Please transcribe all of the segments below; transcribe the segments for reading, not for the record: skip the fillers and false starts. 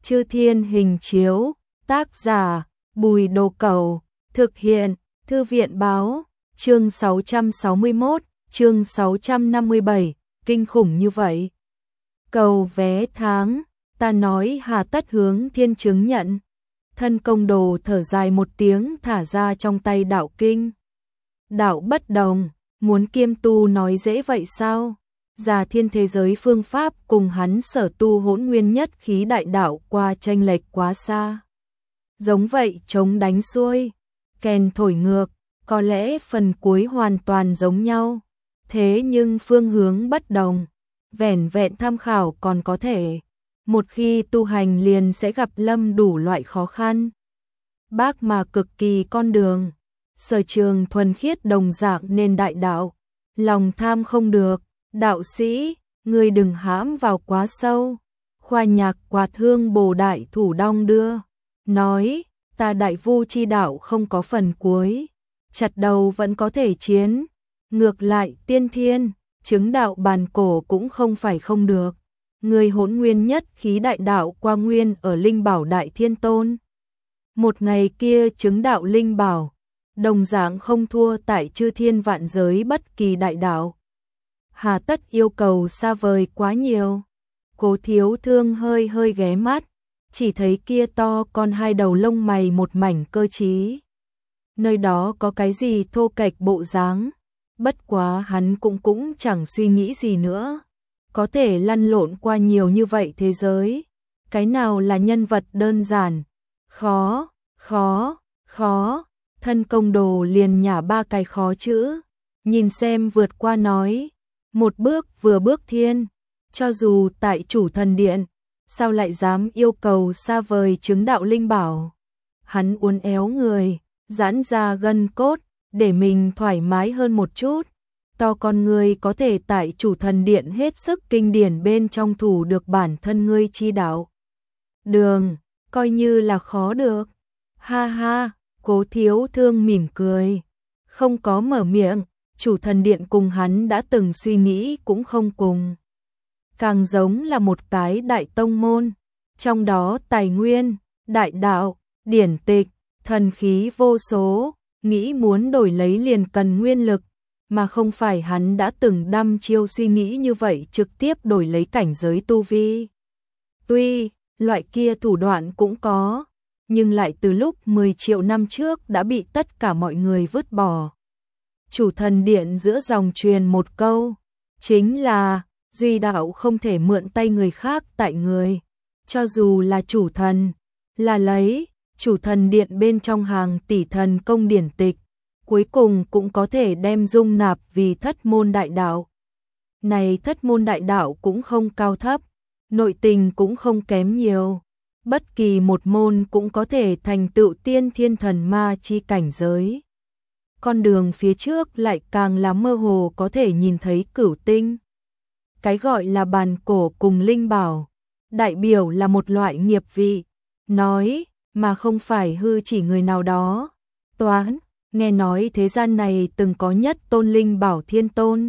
Chư Thiên Hình Chiếu, tác giả, Bùi Đồ Cẩu, thực hiện, Thư viện Báo, chương 661, chương 657, kinh khủng như vậy. Cầu vé tháng, ta nói hà tất hướng thiên chứng nhận. Thân Công Đồ thở dài một tiếng thả ra trong tay đạo kinh. Đạo bất đồng, muốn kiêm tu nói dễ vậy sao? Già thiên thế giới phương pháp cùng hắn sở tu hỗn nguyên nhất khí đại đạo qua chênh lệch quá xa. Giống vậy chống đánh xuôi, kèn thổi ngược, có lẽ phần cuối hoàn toàn giống nhau. Thế nhưng phương hướng bất đồng, vẻn vẹn tham khảo còn có thể. Một khi tu hành liền sẽ gặp lâm đủ loại khó khăn. Bác mà cực kỳ con đường, sở trường thuần khiết đồng dạng nên đại đạo. Lòng tham không được, đạo sĩ, ngươi đừng hãm vào quá sâu. Khoa Nhạc quạt hương bồ đại thủ đong đưa, nói, ta đại vu chi đạo không có phần cuối, chặt đầu vẫn có thể chiến. Ngược lại tiên thiên, chứng đạo bàn cổ cũng không phải không được. Người hỗn nguyên nhất khí đại đạo qua nguyên ở Linh Bảo Đại Thiên Tôn. Một ngày kia chứng đạo Linh Bảo, đồng dạng không thua tại chư thiên vạn giới bất kỳ đại đạo. Hà tất yêu cầu xa vời quá nhiều. Cố Thiếu Thương hơi hơi ghé mắt, chỉ thấy kia to con hai đầu lông mày một mảnh cơ trí. Nơi đó có cái gì thô kệch bộ dáng, bất quá hắn cũng chẳng suy nghĩ gì nữa. Có thể lăn lộn qua nhiều như vậy thế giới, cái nào là nhân vật đơn giản? Khó, khó, khó. Thân Công Đồ liền nhả ba cái khó chữ, nhìn xem vượt qua nói, một bước vừa bước thiên, cho dù tại Chủ Thần Điện, sao lại dám yêu cầu xa vời chứng đạo Linh Bảo. Hắn uốn éo người, giãn ra gân cốt, để mình thoải mái hơn một chút. To con ngươi có thể tại Chủ Thần Điện hết sức kinh điển bên trong thủ được bản thân ngươi chi đạo. Đường, coi như là khó được. Ha ha, Cố Thiếu Thương mỉm cười, không có mở miệng. Chủ Thần Điện cùng hắn đã từng suy nghĩ cũng không cùng. Càng giống là một cái đại tông môn, trong đó tài nguyên, đại đạo, điển tịch, thần khí vô số, nghĩ muốn đổi lấy liền cần nguyên lực, mà không phải hắn đã từng đăm chiêu suy nghĩ như vậy trực tiếp đổi lấy cảnh giới tu vi. Tuy, loại kia thủ đoạn cũng có, nhưng lại từ lúc 10 triệu năm trước đã bị tất cả mọi người vứt bỏ. Chủ Thần Điện giữa dòng truyền một câu, chính là, duy đạo không thể mượn tay người khác tại người. Cho dù là chủ thần, là lấy, Chủ Thần Điện bên trong hàng tỷ thần công điển tịch, cuối cùng cũng có thể đem dung nạp vì thất môn đại đạo. Này thất môn đại đạo cũng không cao thấp, nội tình cũng không kém nhiều. Bất kỳ một môn cũng có thể thành tựu tiên thiên thần ma chi cảnh giới. Con đường phía trước lại càng là mơ hồ có thể nhìn thấy cửu tinh. Cái gọi là bàn cổ cùng Linh Bảo, đại biểu là một loại nghiệp vị, nói, mà không phải hư chỉ người nào đó. Toán, nghe nói thế gian này từng có nhất tôn Linh Bảo Thiên Tôn.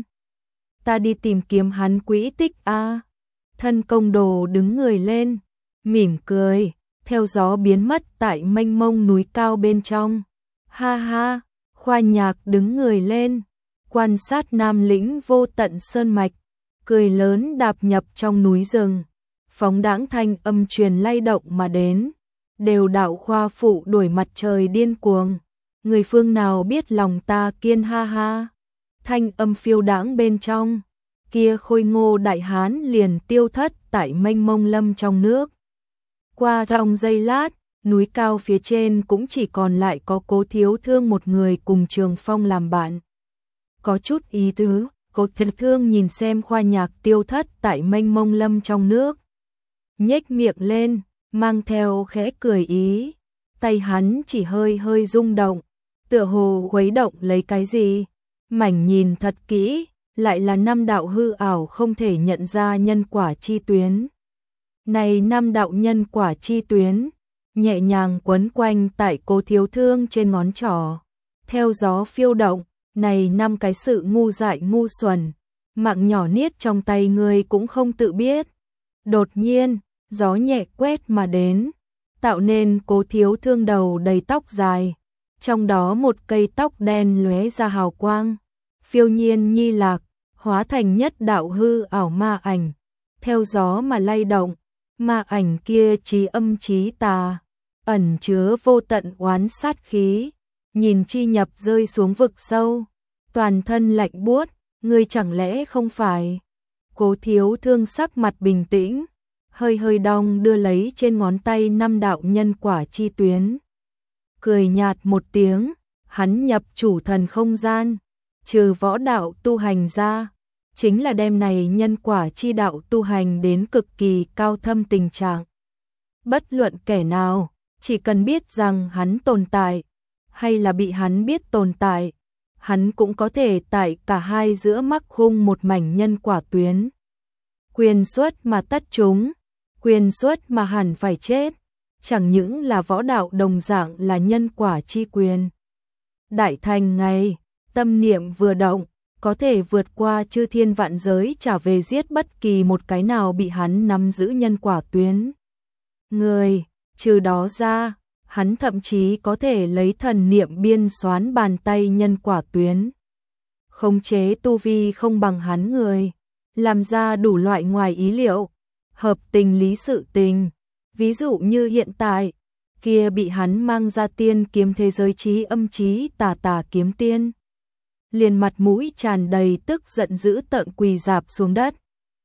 Ta đi tìm kiếm hắn quỹ tích a. Thân Công Đồ đứng người lên, mỉm cười, theo gió biến mất tại mênh mông núi cao bên trong. Ha ha, Khoa Nhạc đứng người lên, quan sát Nam lĩnh vô tận sơn mạch, cười lớn đạp nhập trong núi rừng. Phóng đãng thanh âm truyền lay động mà đến, đều đạo khoa phụ đuổi mặt trời điên cuồng. Người phương nào biết lòng ta kiên ha ha. Thanh âm phiêu đãng bên trong, kia khôi ngô đại hán liền tiêu thất tại mênh mông lâm trong nước. Qua trong giây lát, núi cao phía trên cũng chỉ còn lại có Cố Thiếu Thương một người cùng Trường Phong làm bạn. Có chút ý tứ, Cố Thiếu Thương nhìn xem Khoa Nhạc tiêu thất tại mênh mông lâm trong nước, nhếch miệng lên, mang theo khẽ cười ý. Tay hắn chỉ hơi hơi rung động, tựa hồ khuấy động lấy cái gì. Mảnh nhìn thật kỹ, lại là năm đạo hư ảo không thể nhận ra nhân quả chi tuyến. Này năm đạo nhân quả chi tuyến, nhẹ nhàng quấn quanh tại Cố Thiếu Thương trên ngón trỏ, theo gió phiêu động. Này năm cái sự ngu dại ngu xuẩn, mạng nhỏ niết trong tay người cũng không tự biết. Đột nhiên, gió nhẹ quét mà đến, tạo nên Cố Thiếu Thương đầu đầy tóc dài, trong đó một cây tóc đen lóe ra hào quang, phiêu nhiên nhi lạc, hóa thành nhất đạo hư ảo ma ảnh, theo gió mà lay động, ma ảnh kia trí âm trí tà, ẩn chứa vô tận oán sát khí, nhìn Chi Nhập rơi xuống vực sâu, toàn thân lạnh buốt, ngươi chẳng lẽ không phải? Cố Thiếu Thương sắc mặt bình tĩnh, hơi hơi đong đưa lấy trên ngón tay 5 đạo nhân quả chi tuyến. Cười nhạt một tiếng, hắn nhập chủ thần không gian, trừ võ đạo tu hành ra, chính là đem này nhân quả chi đạo tu hành đến cực kỳ cao thâm tình trạng. Bất luận kẻ nào, chỉ cần biết rằng hắn tồn tại, hay là bị hắn biết tồn tại, hắn cũng có thể tại cả hai giữa mắc khung một mảnh nhân quả tuyến. Quyền xuất mà tất chúng, quyền xuất mà hẳn phải chết, chẳng những là võ đạo đồng dạng là nhân quả chi quyền. Đại thành ngày, tâm niệm vừa động, có thể vượt qua chư thiên vạn giới trả về giết bất kỳ một cái nào bị hắn nắm giữ nhân quả tuyến. Người, trừ đó ra, hắn thậm chí có thể lấy thần niệm biên xoán bàn tay nhân quả tuyến. Khống chế tu vi không bằng hắn người, làm ra đủ loại ngoài ý liệu, hợp tình lý sự tình. Ví dụ như hiện tại, kia bị hắn mang ra tiên kiếm thế giới trí âm trí tà tà kiếm tiên. Liền mặt mũi tràn đầy tức giận dữ tợn quỳ rạp xuống đất.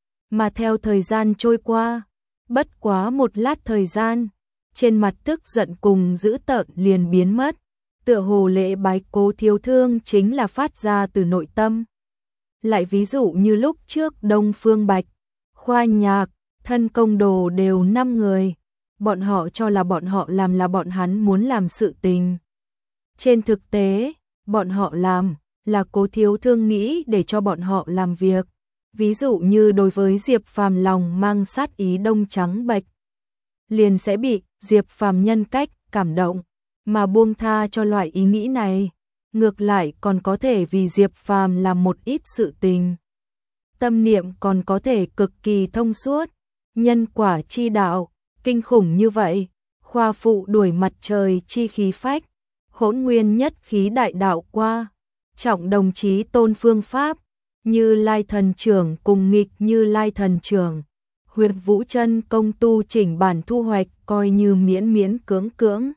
Mà theo thời gian trôi qua, bất quá một lát thời gian, trên mặt tức giận cùng dữ tợn liền biến mất, tựa hồ lễ bái Cố Thiếu Thương chính là phát ra từ nội tâm. Lại ví dụ như lúc trước Đông Phương Bạch, Khoa Nhạc, Thân Công Đồ đều 5 người, bọn họ cho là bọn họ làm là bọn hắn muốn làm sự tình. Trên thực tế, bọn họ làm là Cố Thiếu Thương nghĩ để cho bọn họ làm việc. Ví dụ như đối với Diệp Phàm lòng mang sát ý Đông Trắng Bạch, liền sẽ bị Diệp Phàm nhân cách cảm động mà buông tha cho loại ý nghĩ này, ngược lại còn có thể vì Diệp Phàm làm một ít sự tình. Tâm niệm còn có thể cực kỳ thông suốt, nhân quả chi đạo, kinh khủng như vậy, khoa phụ đuổi mặt trời chi khí phách, hỗn nguyên nhất khí đại đạo qua, trọng đồng chí tôn phương pháp, Như Lai thần trưởng cùng nghịch Như Lai thần trưởng, Huyệt Vũ Chân công tu chỉnh bản thu hoạch coi như miễn miễn cưỡng cưỡng.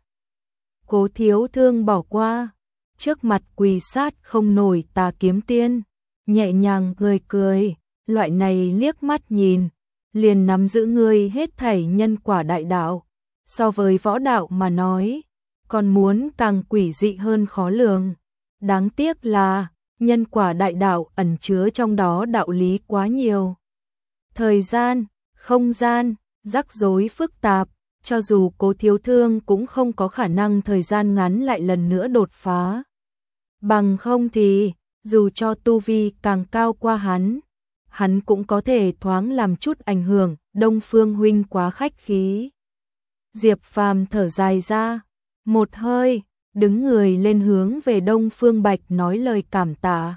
Cố Thiếu Thương bỏ qua, trước mặt quỳ sát không nổi tà kiếm tiên, nhẹ nhàng cười, loại này liếc mắt nhìn, liền nắm giữ ngươi hết thảy nhân quả đại đạo, so với võ đạo mà nói, còn muốn càng quỷ dị hơn khó lường. Đáng tiếc là, nhân quả đại đạo ẩn chứa trong đó đạo lý quá nhiều. Thời gian, không gian, rắc rối phức tạp, cho dù Cố Thiếu Thương cũng không có khả năng thời gian ngắn lại lần nữa đột phá. Bằng không thì, dù cho tu vi càng cao qua hắn cũng có thể thoáng làm chút ảnh hưởng, Đông Phương huynh quá khách khí. Diệp Phàm thở dài ra, một hơi, đứng người lên hướng về Đông Phương Bạch nói lời cảm tạ.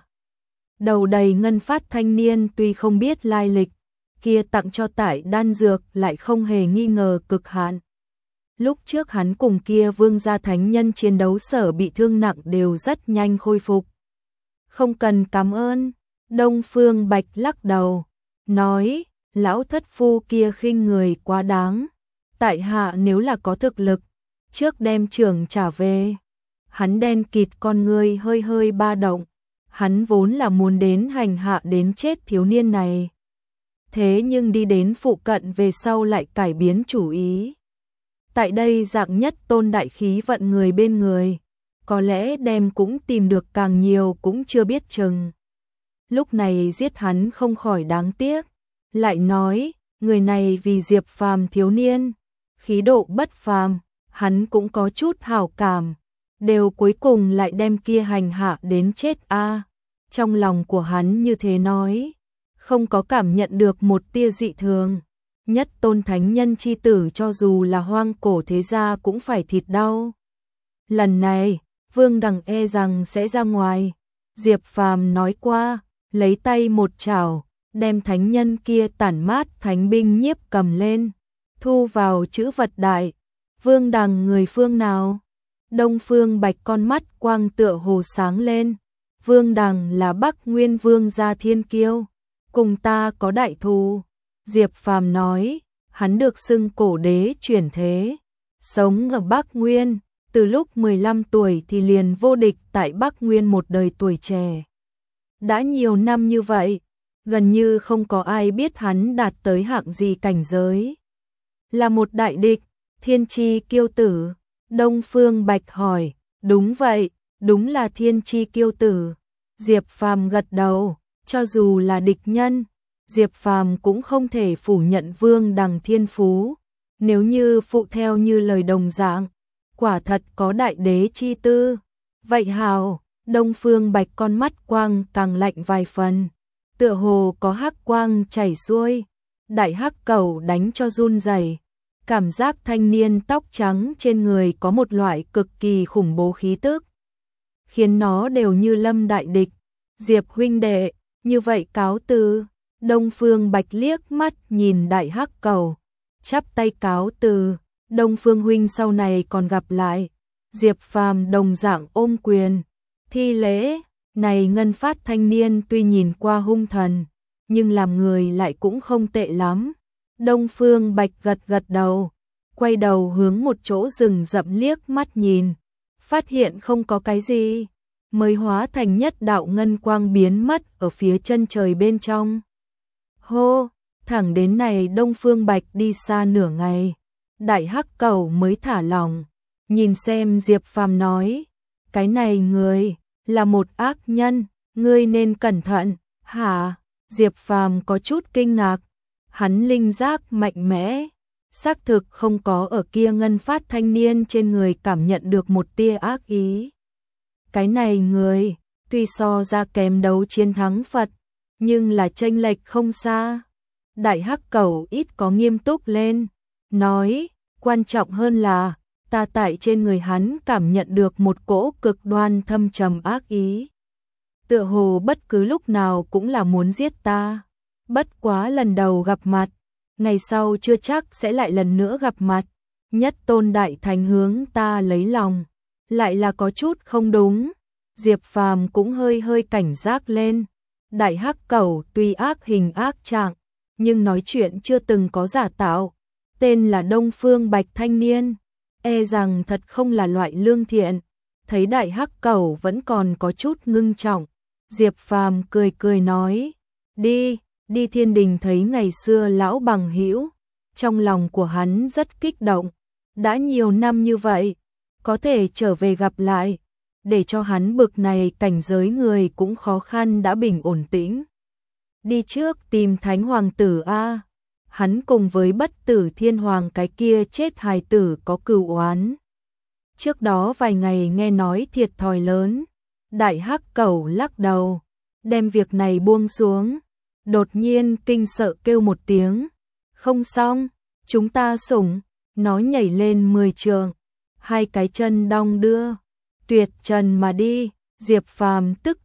Đầu đầy ngân phát thanh niên tuy không biết lai lịch, kia tặng cho tải đan dược lại không hề nghi ngờ cực hạn. Lúc trước hắn cùng kia vương gia thánh nhân chiến đấu sở bị thương nặng đều rất nhanh khôi phục. Không cần cảm ơn, Đông Phương Bạch lắc đầu, nói, lão thất phu kia khinh người quá đáng. Tại hạ nếu là có thực lực, trước đem trưởng trả về. Hắn đen kịt con ngươi hơi hơi ba động, hắn vốn là muốn đến hành hạ đến chết thiếu niên này. Thế nhưng đi đến phụ cận về sau lại cải biến chủ ý. Tại đây dạng nhất tôn đại khí vận người bên người, có lẽ đem cũng tìm được càng nhiều cũng chưa biết chừng. Lúc này giết hắn không khỏi đáng tiếc, lại nói, người này vì Diệp Phàm thiếu niên, khí độ bất phàm, hắn cũng có chút hảo cảm, đều cuối cùng lại đem kia hành hạ đến chết a. Trong lòng của hắn như thế nói, không có cảm nhận được một tia dị thường. Nhất tôn thánh nhân chi tử cho dù là hoang cổ thế gia cũng phải thịt đau. Lần này, Vương Đằng e rằng sẽ ra ngoài. Diệp Phàm nói qua, lấy tay một chảo, đem thánh nhân kia tản mát thánh binh nhiếp cầm lên, thu vào chữ vật đại. Vương Đằng người phương nào? Đông Phương Bạch con mắt quang tựa hồ sáng lên. Vương Đằng là Bắc Nguyên Vương gia thiên kiêu, cùng ta có đại thù. Diệp Phàm nói, hắn được xưng cổ đế chuyển thế, sống ở Bắc Nguyên, từ lúc 15 tuổi thì liền vô địch tại Bắc Nguyên một đời tuổi trẻ. Đã nhiều năm như vậy, gần như không có ai biết hắn đạt tới hạng gì cảnh giới. Là một đại địch, thiên chi kiêu tử. Đông Phương Bạch hỏi, đúng vậy, đúng là thiên chi kiêu tử. Diệp Phàm gật đầu, cho dù là địch nhân, Diệp Phàm cũng không thể phủ nhận Vương Đằng thiên phú. Nếu như phụ theo như lời đồng dạng, quả thật có đại đế chi tư. Vậy hào, Đông Phương Bạch con mắt quang càng lạnh vài phần, tựa hồ có hắc quang chảy xuôi. Đại hắc cẩu đánh cho run rẩy. Cảm giác thanh niên tóc trắng trên người có một loại cực kỳ khủng bố khí tức, khiến nó đều như lâm đại địch. Diệp huynh đệ, như vậy cáo từ. Đông Phương Bạch liếc mắt nhìn đại hắc cẩu, chắp tay cáo từ. Đông Phương huynh sau này còn gặp lại. Diệp Phàm đồng dạng ôm quyền, thi lễ. Này ngân phát thanh niên tuy nhìn qua hung thần, nhưng làm người lại cũng không tệ lắm. Đông Phương Bạch gật gật đầu, quay đầu hướng một chỗ rừng rậm liếc mắt nhìn, phát hiện không có cái gì, mới hóa thành nhất đạo ngân quang biến mất ở phía chân trời bên trong. Hô, thẳng đến này Đông Phương Bạch đi xa nửa ngày, đại hắc cẩu mới thả lỏng, nhìn xem Diệp Phàm nói, cái này người là một ác nhân, ngươi nên cẩn thận. Hả? Diệp Phàm có chút kinh ngạc. Hắn linh giác mạnh mẽ, xác thực không có ở kia ngân phát thanh niên trên người cảm nhận được một tia ác ý. Cái này người, tuy so ra kém đấu chiến thắng Phật, nhưng là chênh lệch không xa. Đại hắc cẩu ít có nghiêm túc lên, nói, quan trọng hơn là, ta tại trên người hắn cảm nhận được một cỗ cực đoan thâm trầm ác ý. Tựa hồ bất cứ lúc nào cũng là muốn giết ta. Bất quá lần đầu gặp mặt, ngày sau chưa chắc sẽ lại lần nữa gặp mặt. Nhất tôn đại thánh hướng ta lấy lòng, lại là có chút không đúng. Diệp Phàm cũng hơi cảnh giác lên. Đại hắc cẩu tuy ác hình ác trạng, nhưng nói chuyện chưa từng có giả tạo. Tên là Đông Phương Bạch thanh niên, e rằng thật không là loại lương thiện. Thấy đại hắc cẩu vẫn còn có chút ngưng trọng, Diệp Phàm cười nói, đi thiên đình thấy ngày xưa lão bằng hữu. Trong lòng của hắn rất kích động, đã nhiều năm như vậy, có thể trở về gặp lại, để cho hắn bực này cảnh giới người cũng khó khăn đã bình ổn tĩnh. Đi trước tìm Thánh Hoàng tử a. Hắn cùng với Bất Tử Thiên Hoàng cái kia chết hài tử có cừu oán. Trước đó vài ngày nghe nói thiệt thòi lớn. Đại hắc cẩu lắc đầu, đem việc này buông xuống. Đột nhiên kinh sợ kêu một tiếng, không xong, chúng ta sủng. Nó nhảy lên 10 trượng, hai cái chân đong đưa, tuyệt trần mà đi. Diệp Phàm tức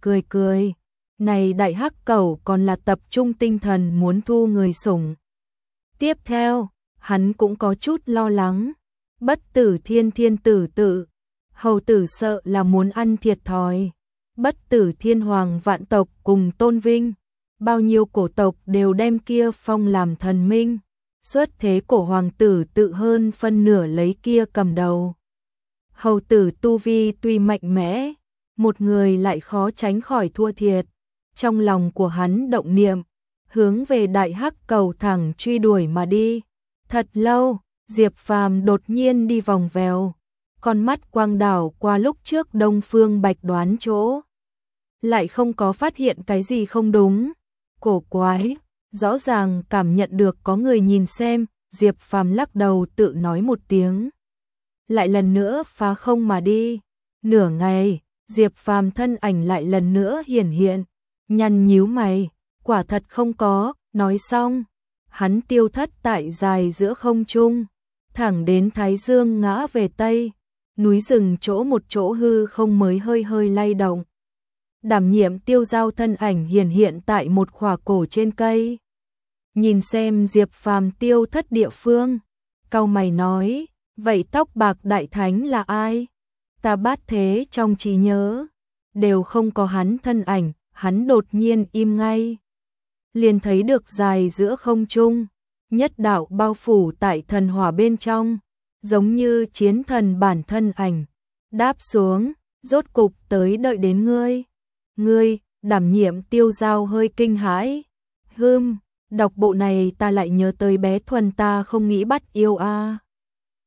cười. Này đại hắc cẩu còn là tập trung tinh thần muốn thu người sủng. Tiếp theo, hắn cũng có chút lo lắng. Bất Tử Thiên tử tự, hầu tử sợ là muốn ăn thiệt thòi. Bất Tử Thiên Hoàng vạn tộc cùng tôn vinh, bao nhiêu cổ tộc đều đem kia phong làm thần minh. Xuất thế cổ hoàng tử tự hơn phân nửa lấy kia cầm đầu. Hầu tử tu vi tuy mạnh mẽ, một người lại khó tránh khỏi thua thiệt. Trong lòng của hắn động niệm, hướng về đại hắc cầu thẳng truy đuổi mà đi. Thật lâu, Diệp Phàm đột nhiên đi vòng vèo, con mắt quang đảo qua lúc trước Đông Phương Bạch đoán chỗ. Lại không có phát hiện cái gì không đúng. Cổ quái, rõ ràng cảm nhận được có người nhìn xem. Diệp Phàm lắc đầu tự nói một tiếng, lại lần nữa phá không mà đi. Nửa ngày, Diệp Phàm thân ảnh lại lần nữa hiển hiện, nhăn nhíu mày, quả thật không có. Nói xong, hắn tiêu thất tại dài giữa không trung, thẳng đến Thái Dương ngã về Tây, núi rừng chỗ một chỗ hư không mới hơi lay động. Đảm nhiệm Tiêu Giao thân ảnh hiển hiện tại một khỏa cổ trên cây. nhìn xem Diệp Phàm tiêu thất địa phương, cau mày nói, vậy tóc bạc đại thánh là ai? Ta bát thế trong trí nhớ, đều không có hắn thân ảnh, hắn đột nhiên im ngay. Liền thấy được dài giữa không trung, nhất đạo bao phủ tại thần hỏa bên trong, giống như chiến thần bản thân ảnh, đáp xuống, rốt cục tới đợi đến ngươi. Ngươi, đảm nhiệm Tiêu Giao hơi kinh hãi. Đọc bộ này ta lại nhớ tới bé Thuần ta không nghĩ bắt yêu a.